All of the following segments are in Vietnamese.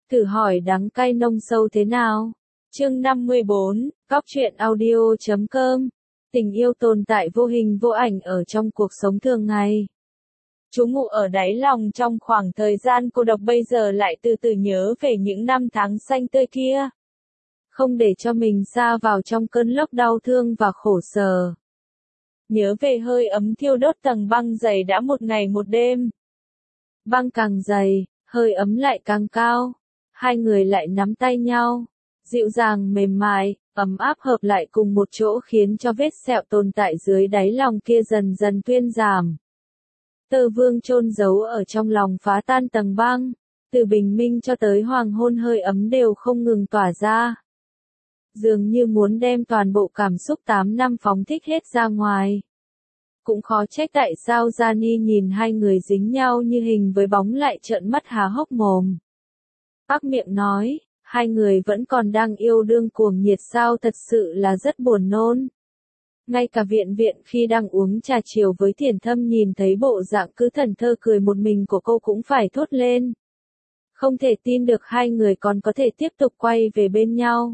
Thử hỏi đắng cay nông sâu thế nào? Chương 54, Góc truyện audio.com. Tình yêu tồn tại vô hình vô ảnh ở trong cuộc sống thường ngày. Trú ngụ ở đáy lòng trong khoảng thời gian cô độc bây giờ lại từ từ nhớ về những năm tháng xanh tươi kia. Không để cho mình sa vào trong cơn lốc đau thương và khổ sở. Nhớ về hơi ấm thiêu đốt tầng băng dày đã một ngày một đêm. Băng càng dày, hơi ấm lại càng cao. Hai người lại nắm tay nhau, dịu dàng mềm mại, ấm áp hợp lại cùng một chỗ khiến cho vết sẹo tồn tại dưới đáy lòng kia dần dần thuyên giảm. Tơ vương chôn giấu ở trong lòng phá tan tầng băng, từ bình minh cho tới hoàng hôn hơi ấm đều không ngừng tỏa ra. Dường như muốn đem toàn bộ cảm xúc 8 năm phóng thích hết ra ngoài. Cũng khó trách tại sao Gianni nhìn hai người dính nhau như hình với bóng lại trợn mắt há hốc mồm. Bác miệng nói, hai người vẫn còn đang yêu đương cuồng nhiệt sao, thật sự là rất buồn nôn. Ngay cả viện khi đang uống trà chiều với Thiển Thâm nhìn thấy bộ dạng cứ thần thơ cười một mình của cô cũng phải thốt lên. Không thể tin được hai người còn có thể tiếp tục quay về bên nhau.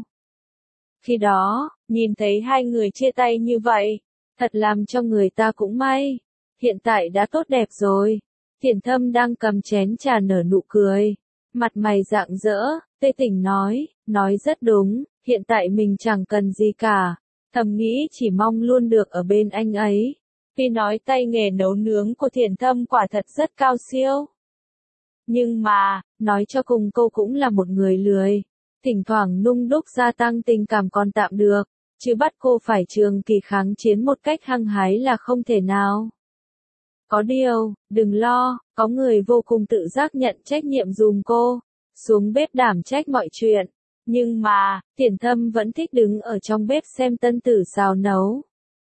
Khi đó, nhìn thấy hai người chia tay như vậy, thật làm cho người ta cũng may. Hiện tại đã tốt đẹp rồi. Thiển Thâm đang cầm chén trà nở nụ cười. Mặt mày rạng rỡ, tê tỉnh nói rất đúng, hiện tại mình chẳng cần gì cả, thầm nghĩ chỉ mong luôn được ở bên anh ấy. Khi nói tay nghề nấu nướng của Thiển Thâm quả thật rất cao siêu. Nhưng mà, nói cho cùng cô cũng là một người lười, thỉnh thoảng nung đúc gia tăng tình cảm còn tạm được, chứ bắt cô phải trường kỳ kháng chiến một cách hăng hái là không thể nào. Có điều, đừng lo, có người vô cùng tự giác nhận trách nhiệm giùm cô, xuống bếp đảm trách mọi chuyện. Nhưng mà, Thiển Thâm vẫn thích đứng ở trong bếp xem Tân Tử xào nấu.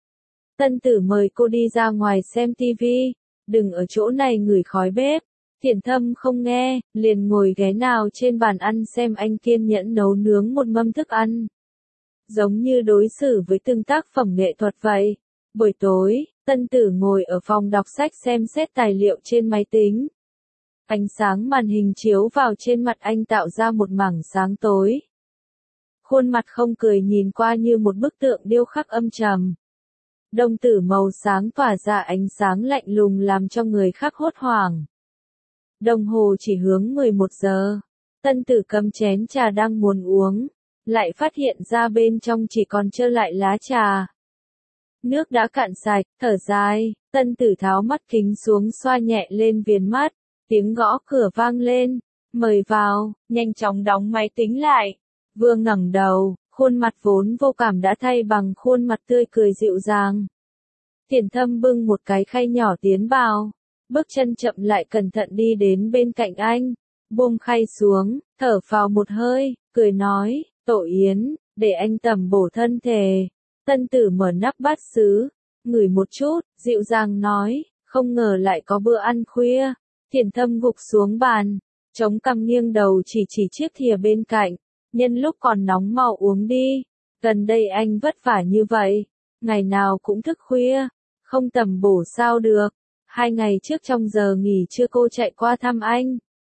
Tân Tử mời cô đi ra ngoài xem tivi, đừng ở chỗ này ngửi khói bếp. Thiển Thâm không nghe, liền ngồi ghé nào trên bàn ăn xem anh kiên nhẫn nấu nướng một mâm thức ăn. Giống như đối xử với từng tác phẩm nghệ thuật vậy. Buổi tối, Tân Tử ngồi ở phòng đọc sách xem xét tài liệu trên máy tính. Ánh sáng màn hình chiếu vào trên mặt anh tạo ra một mảng sáng tối. Khuôn mặt không cười nhìn qua như một bức tượng điêu khắc âm trầm. Đồng tử màu sáng tỏa ra ánh sáng lạnh lùng làm cho người khác hốt hoảng. Đồng hồ chỉ hướng 11 giờ. Tân Tử cầm chén trà đang muốn uống, lại phát hiện ra bên trong chỉ còn trơ lại lá trà. Nước đã cạn sạch, thở dài, Tân Tử tháo mắt kính xuống xoa nhẹ lên viền mắt, tiếng gõ cửa vang lên, mời vào, nhanh chóng đóng máy tính lại. Vừa ngẩng đầu, khuôn mặt vốn vô cảm đã thay bằng khuôn mặt tươi cười dịu dàng. Thiển Thâm bưng một cái khay nhỏ tiến vào, bước chân chậm lại cẩn thận đi đến bên cạnh anh, buông khay xuống, thở phào một hơi, cười nói, Tổ Yến, để anh tẩm bổ thân thể. Tân Tử mở nắp bát sứ, ngửi một chút, dịu dàng nói, không ngờ lại có bữa ăn khuya. Thiển Thâm gục xuống bàn, chống cằm nghiêng đầu chỉ chiếc thìa bên cạnh, nhân lúc còn nóng mau uống đi, gần đây anh vất vả như vậy, ngày nào cũng thức khuya, không tẩm bổ sao được. 2 ngày trước trong giờ nghỉ trưa cô chạy qua thăm anh.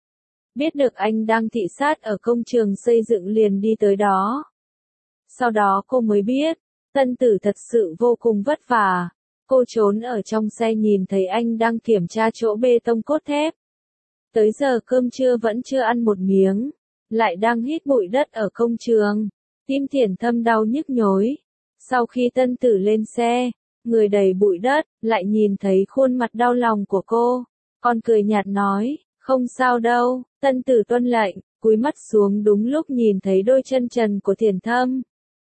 Biết được anh đang thị sát ở công trường xây dựng liền đi tới đó. Sau đó cô mới biết, Tân Tử thật sự vô cùng vất vả. Cô trốn ở trong xe nhìn thấy anh đang kiểm tra chỗ bê tông cốt thép. Tới giờ cơm trưa vẫn chưa ăn một miếng, lại đang hít bụi đất ở công trường. Tim Thiển Thâm đau nhức nhối. Sau khi Tân Tử lên xe, người đầy bụi đất, lại nhìn thấy khuôn mặt đau lòng của cô. Con cười nhạt nói, không sao đâu. Tân Tử tuân lệnh, cúi mắt xuống đúng lúc nhìn thấy đôi chân trần của Thiển Thâm.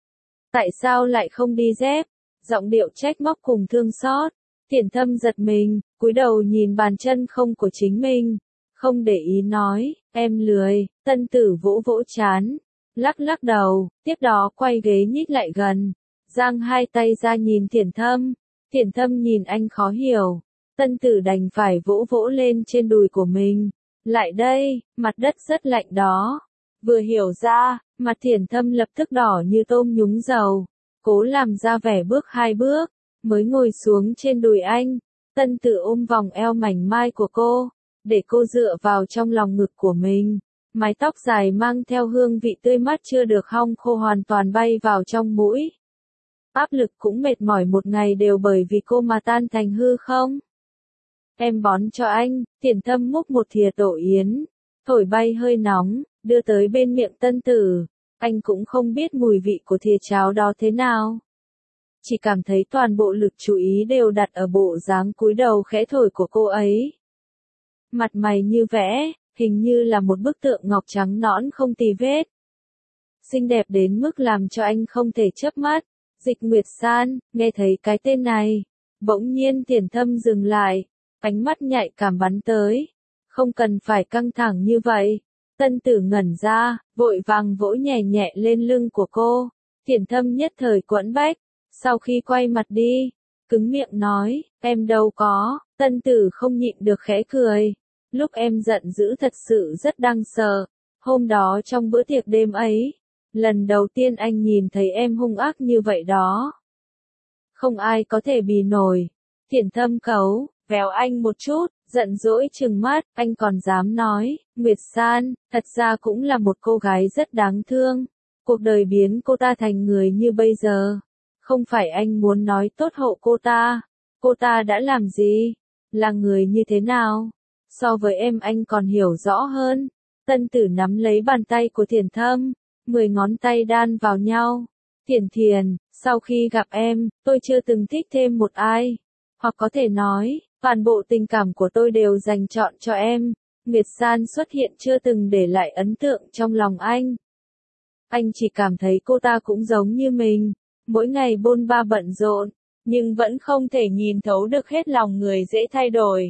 Tại sao lại không đi dép? Giọng điệu trách móc cùng thương xót. Thiển Thâm giật mình, cúi đầu nhìn bàn chân không của chính mình. Không để ý nói, em lười. Tân Tử vỗ vỗ trán, lắc đầu, tiếp đó quay ghế nhích lại gần, giang hai tay ra nhìn Thiển Thâm. Thiển Thâm nhìn anh khó hiểu. Tân Tử đành phải vỗ lên trên đùi của mình. Lại đây, mặt đất rất lạnh đó. Vừa hiểu ra, mặt Thiển Thâm lập tức đỏ như tôm nhúng dầu. Cố làm ra vẻ bước 2 bước, mới ngồi xuống trên đùi anh. Tân Tử ôm vòng eo mảnh mai của cô, để cô dựa vào trong lòng ngực của mình. Mái tóc dài mang theo hương vị tươi mát chưa được hong khô hoàn toàn bay vào trong mũi. Áp lực cũng mệt mỏi một ngày đều bởi vì cô mà tan thành hư không? Em bón cho anh, Tiền Thâm múc một thìa tổ yến, thổi bay hơi nóng, đưa tới bên miệng Tân Tử. Anh cũng không biết mùi vị của thìa cháo đó thế nào. Chỉ cảm thấy toàn bộ lực chú ý đều đặt ở bộ dáng cúi đầu khẽ thổi của cô ấy. Mặt mày như vẽ, hình như là một bức tượng ngọc trắng nõn không tì vết. Xinh đẹp đến mức làm cho anh không thể chớp mắt. Dịch Nguyệt San, nghe thấy cái tên này. Bỗng nhiên Tiền Thâm dừng lại, ánh mắt nhạy cảm bắn tới. Không cần phải căng thẳng như vậy. Tân Tử ngẩn ra, vội vàng vỗ nhẹ nhẹ lên lưng của cô. Tiền Thâm nhất thời quẫn bách. Sau khi quay mặt đi, cứng miệng nói, em đâu có. Tân Tử không nhịn được khẽ cười. Lúc em giận dữ thật sự rất đáng sợ. Hôm đó trong bữa tiệc đêm ấy, lần đầu tiên anh nhìn thấy em hung ác như vậy đó. Không ai có thể bì nổi. Tiền Thâm cấu, véo anh một chút, giận dỗi trừng mắt, anh còn dám nói, Nguyệt San, thật ra cũng là một cô gái rất đáng thương. Cuộc đời biến cô ta thành người như bây giờ. Không phải anh muốn nói tốt hộ cô ta đã làm gì, là người như thế nào. So với em anh còn hiểu rõ hơn. Tân Tử nắm lấy bàn tay của Tiền Thâm, 10 ngón tay đan vào nhau. Thiền, sau khi gặp em, tôi chưa từng thích thêm một ai. Hoặc có thể nói, toàn bộ tình cảm của tôi đều dành trọn cho em. Nguyệt San xuất hiện chưa từng để lại ấn tượng trong lòng anh. Anh chỉ cảm thấy cô ta cũng giống như mình, mỗi ngày bôn ba bận rộn, nhưng vẫn không thể nhìn thấu được hết lòng người dễ thay đổi.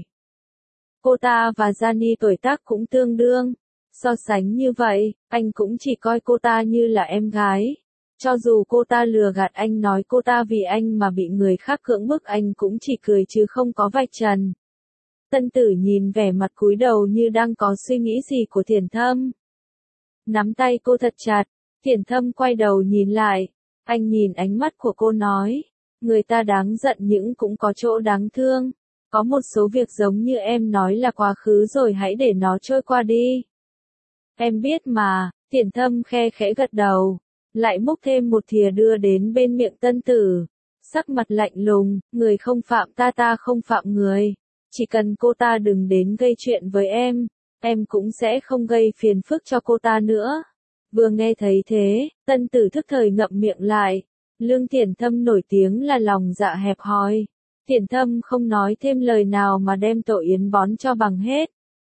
Cô ta và Gianni tuổi tác cũng tương đương. So sánh như vậy, anh cũng chỉ coi cô ta như là em gái. Cho dù cô ta lừa gạt anh nói cô ta vì anh mà bị người khác cưỡng bức anh cũng chỉ cười chứ không có vạch trần. Tân Tử nhìn vẻ mặt cúi đầu như đang có suy nghĩ gì của Tiền Thâm. Nắm tay cô thật chặt, Tiền Thâm quay đầu nhìn lại. Anh nhìn ánh mắt của cô nói, người ta đáng giận nhưng cũng có chỗ đáng thương. Có một số việc giống như em nói là quá khứ rồi hãy để nó trôi qua đi. Em biết mà. Tiền Thâm khe khẽ gật đầu, lại múc thêm một thìa đưa đến bên miệng Tân Tử. Sắc mặt lạnh lùng, người không phạm ta ta không phạm người. Chỉ cần cô ta đừng đến gây chuyện với em cũng sẽ không gây phiền phức cho cô ta nữa. Vừa nghe thấy thế, Tân Tử thức thời ngậm miệng lại. Lương Tiền Thâm nổi tiếng là lòng dạ hẹp hòi. Tiền Thâm không nói thêm lời nào mà đem tổ yến bón cho bằng hết.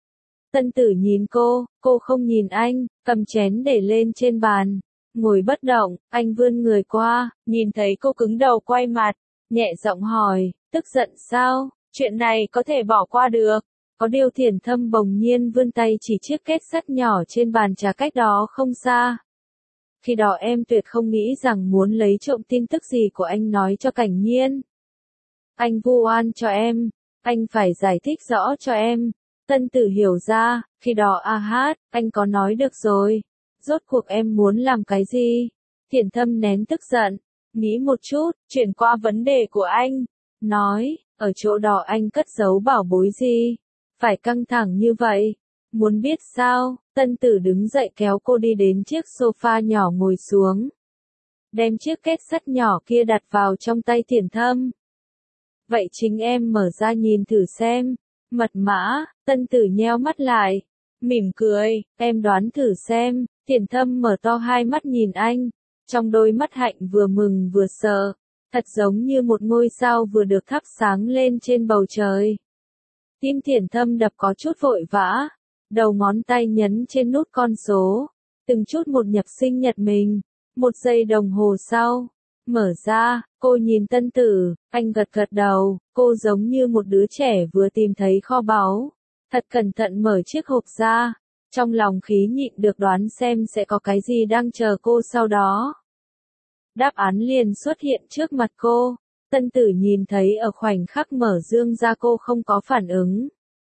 Tân Tử nhìn cô không nhìn anh, cầm chén để lên trên bàn, ngồi bất động, anh vươn người qua, nhìn thấy cô cứng đầu quay mặt, nhẹ giọng hỏi, tức giận sao, chuyện này có thể bỏ qua được. Có điều Tiền Thâm bỗng nhiên vươn tay chỉ chiếc két sắt nhỏ trên bàn trà cách đó không xa. Khi đó em tuyệt không nghĩ rằng muốn lấy trộm tin tức gì của anh nói cho Cảnh Nhiên. Anh vu oan cho em, anh phải giải thích rõ cho em. Tân Tử hiểu ra, khi đó anh có nói được rồi. Rốt cuộc em muốn làm cái gì? Tiền Thâm nén tức giận, nghĩ một chút, chuyển qua vấn đề của anh. Nói, ở chỗ đó anh cất giấu bảo bối gì? Phải căng thẳng như vậy. Muốn biết sao? Tân Tử đứng dậy kéo cô đi đến chiếc sofa nhỏ ngồi xuống. Đem chiếc két sắt nhỏ kia đặt vào trong tay Tiền Thâm. Vậy chính em mở ra nhìn thử xem. Mật mã. Tân Tử nheo mắt lại, mỉm cười, em đoán thử xem. Tiền Thâm mở to hai mắt nhìn anh, trong đôi mắt hạnh vừa mừng vừa sợ, thật giống như một ngôi sao vừa được thắp sáng lên trên bầu trời. Tim Tiền Thâm đập có chút vội vã, đầu ngón tay nhấn trên nút con số, từng chút một nhập sinh nhật mình. Một giây đồng hồ sau, mở ra, cô nhìn Tân Tử, anh gật gật đầu, cô giống như một đứa trẻ vừa tìm thấy kho báu. Thật cẩn thận mở chiếc hộp ra, trong lòng khí nhịn được đoán xem sẽ có cái gì đang chờ cô sau đó. Đáp án liền xuất hiện trước mặt cô, Tân Tử nhìn thấy ở khoảnh khắc mở dương ra cô không có phản ứng.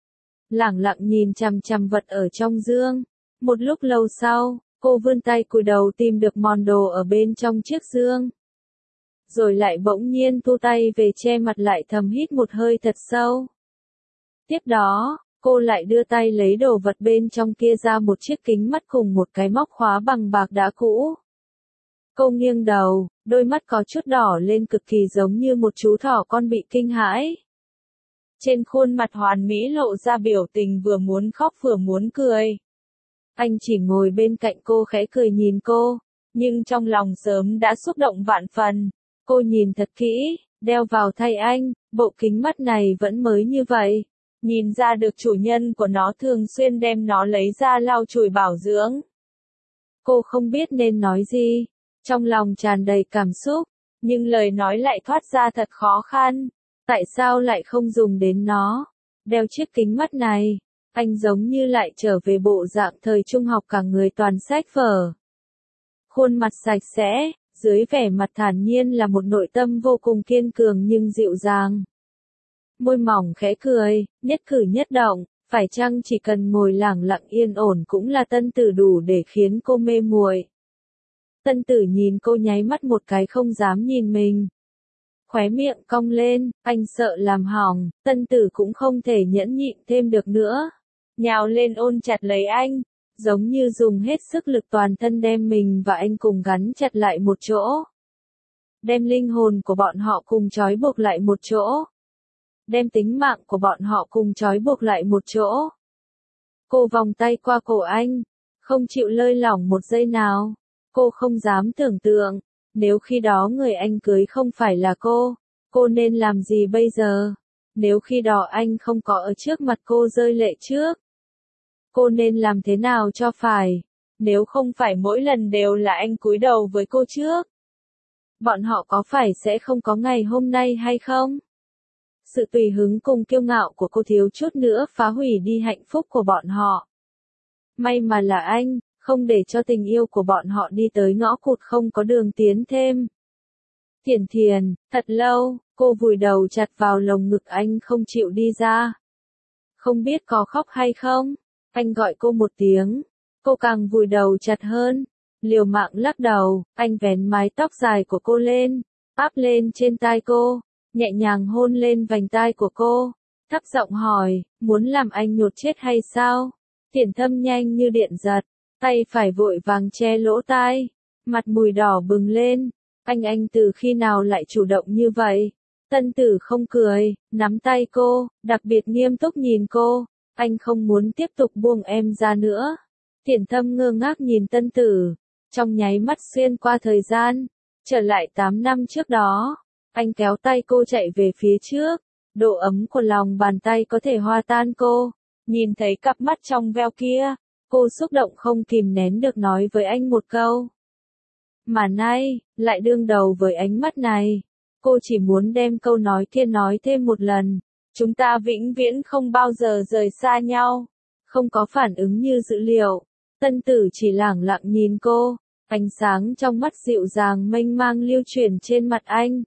Lẳng lặng nhìn chằm chằm vật ở trong dương, một lúc lâu sau, cô vươn tay cúi đầu tìm được món đồ ở bên trong chiếc dương. Rồi lại bỗng nhiên thu tay về che mặt lại thầm hít một hơi thật sâu. Tiếp đó, Cô lại đưa tay lấy đồ vật bên trong kia ra, một chiếc kính mắt cùng một cái móc khóa bằng bạc đã cũ. Cô nghiêng đầu, đôi mắt có chút đỏ lên, cực kỳ giống như một chú thỏ con bị kinh hãi. Trên khuôn mặt hoàn mỹ lộ ra biểu tình vừa muốn khóc vừa muốn cười. Anh chỉ ngồi bên cạnh cô khẽ cười nhìn cô, nhưng trong lòng sớm đã xúc động vạn phần. Cô nhìn thật kỹ, đeo vào tay anh, bộ kính mắt này vẫn mới như vậy. Nhìn ra được chủ nhân của nó thường xuyên đem nó lấy ra lau chùi bảo dưỡng. Cô không biết nên nói gì, trong lòng tràn đầy cảm xúc, nhưng lời nói lại thoát ra thật khó khăn. Tại sao lại không dùng đến nó? Đeo chiếc kính mắt này, anh giống như lại trở về bộ dạng thời trung học, cả người toàn sách vở. Khuôn mặt sạch sẽ, dưới vẻ mặt thản nhiên là một nội tâm vô cùng kiên cường nhưng dịu dàng. Môi mỏng khẽ cười, nhất cử nhất động, phải chăng chỉ cần ngồi lẳng lặng yên ổn cũng là Tân Tử đủ để khiến cô mê muội. Tân Tử nhìn cô nháy mắt một cái, không dám nhìn mình. Khóe miệng cong lên, anh sợ làm hỏng, Tân Tử cũng không thể nhẫn nhịn thêm được nữa. Nhào lên ôm chặt lấy anh, giống như dùng hết sức lực toàn thân đem mình và anh cùng gắn chặt lại một chỗ. Đem linh hồn của bọn họ cùng trói buộc lại một chỗ. Đem tính mạng của bọn họ cùng trói buộc lại một chỗ. Cô vòng tay qua cổ anh, không chịu lơi lỏng một giây nào. Cô không dám tưởng tượng, nếu khi đó người anh cưới không phải là cô nên làm gì bây giờ? Nếu khi đó anh không có ở trước mặt cô rơi lệ trước, cô nên làm thế nào cho phải? Nếu không phải mỗi lần đều là anh cúi đầu với cô trước, bọn họ có phải sẽ không có ngày hôm nay hay không? Sự tùy hứng cùng kiêu ngạo của cô thiếu chút nữa phá hủy đi hạnh phúc của bọn họ. May mà là anh, không để cho tình yêu của bọn họ đi tới ngõ cụt không có đường tiến thêm. Thiển Thiền, thật lâu, cô vùi đầu chặt vào lồng ngực anh không chịu đi ra. Không biết có khóc hay không? Anh gọi cô một tiếng, cô càng vùi đầu chặt hơn. Liều mạng lắc đầu, anh vén mái tóc dài của cô lên, áp lên trên tai cô, nhẹ nhàng hôn lên vành tai của cô, thấp giọng hỏi, muốn làm anh nhột chết hay sao? Thiển Thâm nhanh như điện giật, tay phải vội vàng che lỗ tai, mặt mùi đỏ bừng lên. Anh từ khi nào lại chủ động như vậy? Tân Tử không cười, nắm tay cô, đặc biệt nghiêm túc nhìn cô. Anh không muốn tiếp tục buông em ra nữa. Thiển Thâm ngơ ngác nhìn Tân Tử, trong nháy mắt xuyên qua thời gian, trở lại 8 năm trước đó. Anh kéo tay cô chạy về phía trước, độ ấm của lòng bàn tay có thể hòa tan cô. Nhìn thấy cặp mắt trong veo kia, cô xúc động không kìm nén được nói với anh một câu. Mà nay, lại đương đầu với ánh mắt này. Cô chỉ muốn đem câu nói kia nói thêm một lần. Chúng ta vĩnh viễn không bao giờ rời xa nhau. Không có phản ứng như dữ liệu. Tân Tử chỉ lẳng lặng nhìn cô. Ánh sáng trong mắt dịu dàng mênh mang lưu chuyển trên mặt anh.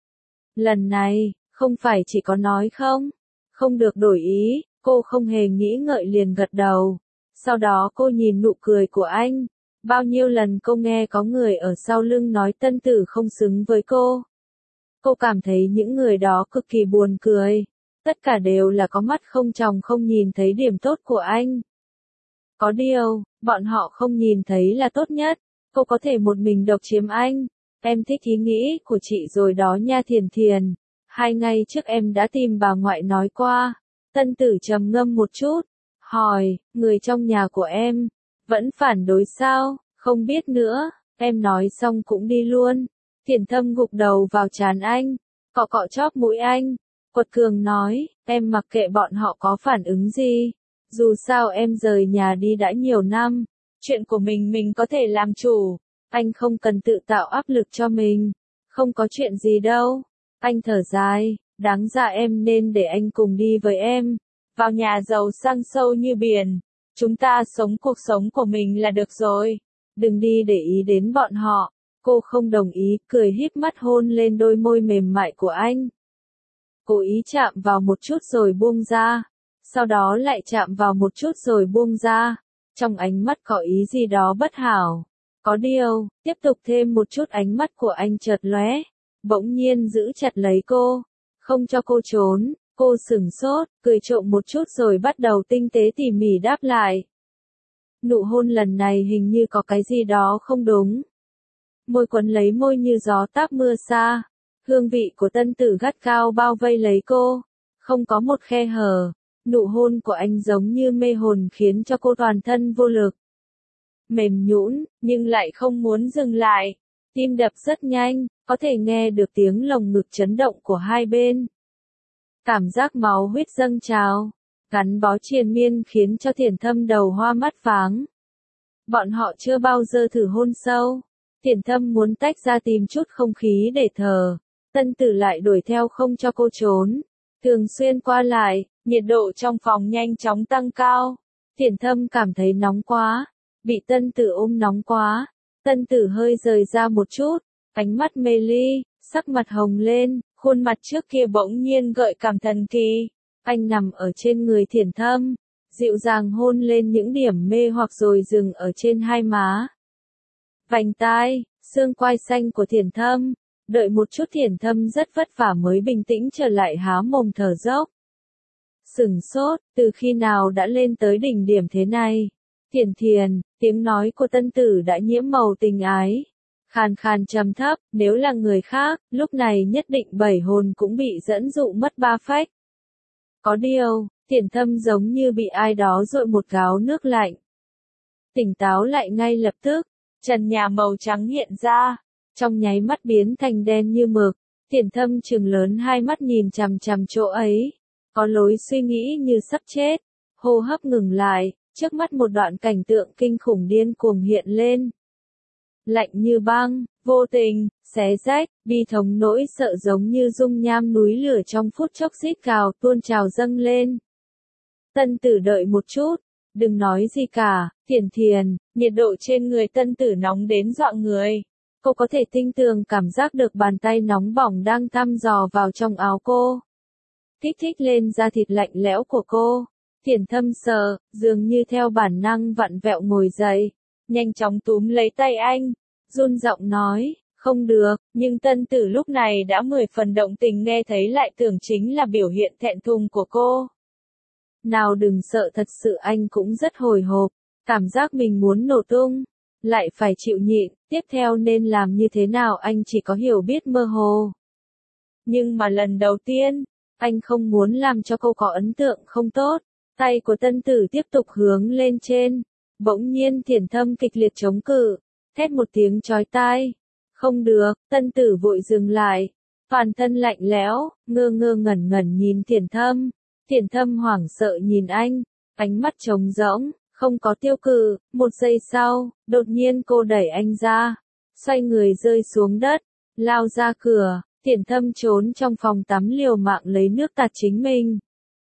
Lần này, không phải chỉ có nói không? Không được đổi ý, cô không hề nghĩ ngợi liền gật đầu. Sau đó cô nhìn nụ cười của anh. Bao nhiêu lần cô nghe có người ở sau lưng nói Tân Tử không xứng với cô. Cô cảm thấy những người đó cực kỳ buồn cười. Tất cả đều là có mắt không tròng không nhìn thấy điểm tốt của anh. Có điều, bọn họ không nhìn thấy là tốt nhất. Cô có thể một mình độc chiếm anh. Em thích ý nghĩ của chị rồi đó nha Thiển Thiền. 2 ngày trước em đã tìm bà ngoại nói qua. Tân Tử trầm ngâm một chút. Hỏi, người trong nhà của em vẫn phản đối sao? Không biết nữa. Em nói xong cũng đi luôn. Thiển Thâm gục đầu vào trán anh, cọ cọ chóp mũi anh, quật cường nói, em mặc kệ bọn họ có phản ứng gì. Dù sao em rời nhà đi đã nhiều năm, chuyện của mình có thể làm chủ. Anh không cần tự tạo áp lực cho mình. Không có chuyện gì đâu. Anh thở dài, đáng ra em nên để anh cùng đi với em. Vào nhà giàu sang sâu như biển. Chúng ta sống cuộc sống của mình là được rồi. Đừng đi để ý đến bọn họ. Cô không đồng ý, cười híp mắt hôn lên đôi môi mềm mại của anh. Cố ý chạm vào một chút rồi buông ra. Sau đó lại chạm vào một chút rồi buông ra. Trong ánh mắt có ý gì đó bất hảo. Có điều, tiếp tục thêm một chút, ánh mắt của anh chợt lóe, bỗng nhiên giữ chặt lấy cô, không cho cô trốn. Cô sửng sốt, cười trộm một chút rồi bắt đầu tinh tế tỉ mỉ đáp lại. Nụ hôn lần này hình như có cái gì đó không đúng. Môi quấn lấy môi như gió táp mưa xa. Hương vị của tân tử gắt cao bao vây lấy cô. Không có một khe hở. Nụ hôn của anh giống như mê hồn khiến cho cô toàn thân vô lực. Mềm nhũn, nhưng lại không muốn dừng lại. Tim đập rất nhanh, có thể nghe được tiếng lồng ngực chấn động của hai bên. Cảm giác máu huyết dâng trào, gắn bó triền miên khiến cho Thiển Thâm đầu hoa mắt váng. Bọn họ chưa bao giờ thử hôn sâu. Thiển Thâm muốn tách ra tìm chút không khí để thở. Tân tử lại đuổi theo không cho cô trốn. Thường xuyên qua lại, nhiệt độ trong phòng nhanh chóng tăng cao. Thiển Thâm cảm thấy nóng quá. Bị tân tử ôm nóng quá. Tân tử hơi rời ra một chút. Ánh mắt mê ly, sắc mặt hồng lên. Khuôn mặt trước kia bỗng nhiên gợi cảm thần kỳ. Anh nằm ở trên người Thiển Thâm. Dịu dàng hôn lên những điểm mê hoặc rồi dừng ở trên hai má. Vành tai, xương quai xanh của Thiển Thâm. Đợi một chút Thiển Thâm rất vất vả mới bình tĩnh trở lại há mồm thở dốc. Sửng sốt, từ khi nào đã lên tới đỉnh điểm thế này? Thiển, tiếng nói của tân tử đã nhiễm màu tình ái. Khàn khàn trầm thấp, nếu là người khác, lúc này nhất định bảy hồn cũng bị dẫn dụ mất ba phách. Có điều, Thiển Thâm giống như bị ai đó dội một gáo nước lạnh. Tỉnh táo lại ngay lập tức, trần nhà màu trắng hiện ra, trong nháy mắt biến thành đen như mực. Thiển Thâm trừng lớn hai mắt nhìn chằm chằm chỗ ấy, có lối suy nghĩ như sắp chết, hô hấp ngừng lại, trước mắt một đoạn cảnh tượng kinh khủng điên cuồng hiện lên. Lạnh như băng, vô tình, xé rách, bi thống nỗi sợ giống như dung nham núi lửa trong phút chốc rít gào tuôn trào dâng lên. Tân tử đợi một chút, đừng nói gì cả, Thiển, nhiệt độ trên người tân tử nóng đến dọa người. Cô có thể tinh tường cảm giác được bàn tay nóng bỏng đang thăm dò vào trong áo cô. Kích thích lên da thịt lạnh lẽo của cô. Thiển Thâm sợ, dường như theo bản năng vặn vẹo ngồi dậy. Nhanh chóng túm lấy tay anh, run giọng nói, không được, nhưng tân tử lúc này đã 10 phần động tình nghe thấy lại tưởng chính là biểu hiện thẹn thùng của cô. Nào đừng sợ thật sự anh cũng rất hồi hộp, cảm giác mình muốn nổ tung, lại phải chịu nhịn, tiếp theo nên làm như thế nào anh chỉ có hiểu biết mơ hồ. Nhưng mà lần đầu tiên, anh không muốn làm cho cô có ấn tượng không tốt, tay của tân tử tiếp tục hướng lên trên. Bỗng nhiên Thiển Thâm kịch liệt chống cự, thét một tiếng chói tai. Không được, tân tử vội dừng lại. Toàn thân lạnh lẽo, ngơ ngẩn nhìn Thiển Thâm. Thiển Thâm hoảng sợ nhìn anh, ánh mắt trống rỗng, không có tiêu cự. Một giây sau, đột nhiên cô đẩy anh ra, xoay người rơi xuống đất, lao ra cửa. Thiển Thâm trốn trong phòng tắm liều mạng lấy nước tạt chính mình.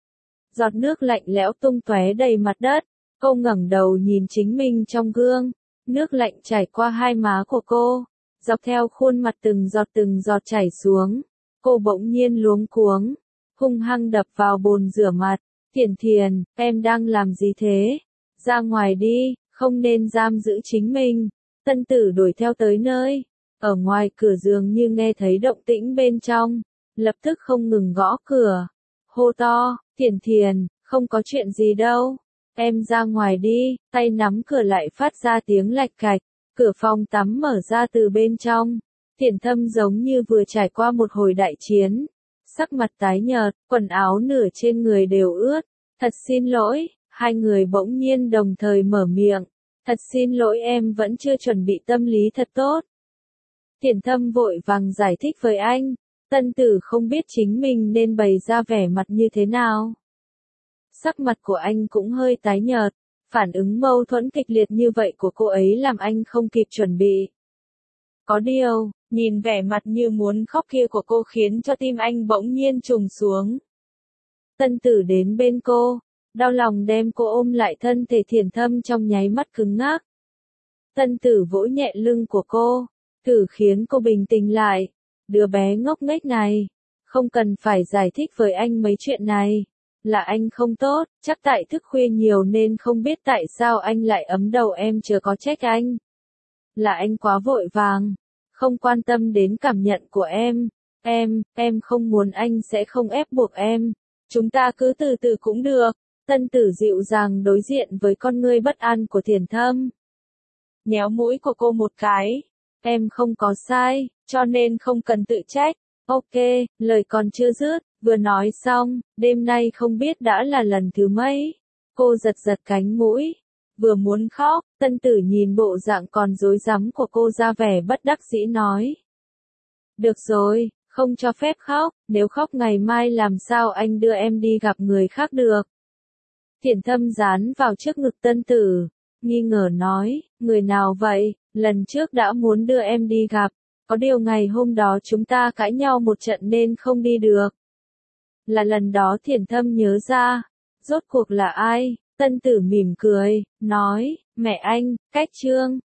Giọt nước lạnh lẽo tung tóe đầy mặt đất. Cô ngẩng đầu nhìn chính mình trong gương, nước lạnh chảy qua hai má của cô, dọc theo khuôn mặt từng giọt chảy xuống. Cô bỗng nhiên luống cuống, hung hăng đập vào bồn rửa mặt. Thiển, em đang làm gì thế? Ra ngoài đi, không nên giam giữ chính mình. Tân tử đuổi theo tới nơi, ở ngoài cửa dường như nghe thấy động tĩnh bên trong, lập tức không ngừng gõ cửa, hô to, Thiển, không có chuyện gì đâu. Em ra ngoài đi, tay nắm cửa lại phát ra tiếng lạch cạch, cửa phòng tắm mở ra từ bên trong. Thiển Thâm giống như vừa trải qua một hồi đại chiến, sắc mặt tái nhợt, quần áo nửa trên người đều ướt. Thật xin lỗi, hai người bỗng nhiên đồng thời mở miệng. Thật xin lỗi em vẫn chưa chuẩn bị tâm lý thật tốt. Thiển Thâm vội vàng giải thích với anh, tân tử không biết chính mình nên bày ra vẻ mặt như thế nào. Sắc mặt của anh cũng hơi tái nhợt, phản ứng mâu thuẫn kịch liệt như vậy của cô ấy làm anh không kịp chuẩn bị. Có điều, nhìn vẻ mặt như muốn khóc kia của cô khiến cho tim anh bỗng nhiên trùng xuống. Tân tử đến bên cô, đau lòng đem cô ôm lại, thân thể Thiển Thâm trong nháy mắt cứng ngắc. Tân tử vỗ nhẹ lưng của cô, thử khiến cô bình tĩnh lại. Đứa bé ngốc nghếch này, không cần phải giải thích với anh mấy chuyện này. Là anh không tốt, chắc tại thức khuya nhiều nên không biết tại sao anh lại ấm đầu em, chưa có trách anh. Là anh quá vội vàng, không quan tâm đến cảm nhận của em. Em không muốn anh sẽ không ép buộc em. Chúng ta cứ từ từ cũng được. Tân tử dịu dàng đối diện với con ngươi bất an của Thiển Thâm. Nhéo mũi của cô một cái. Em không có sai, cho nên không cần tự trách. Ok, lời còn chưa dứt, vừa nói xong, đêm nay không biết đã là lần thứ mấy. Cô giật giật cánh mũi. Vừa muốn khóc, tân tử nhìn bộ dạng còn rối rắm của cô ra vẻ bất đắc dĩ nói. Được rồi, không cho phép khóc, nếu khóc ngày mai làm sao anh đưa em đi gặp người khác được. Thiển Thâm dán vào trước ngực tân tử, nghi ngờ nói, người nào vậy, lần trước đã muốn đưa em đi gặp, có điều ngày hôm đó chúng ta cãi nhau một trận nên không đi được. Là lần đó Thiển Thâm nhớ ra, rốt cuộc là ai, tân tử mỉm cười, nói, mẹ anh, Cách Trương.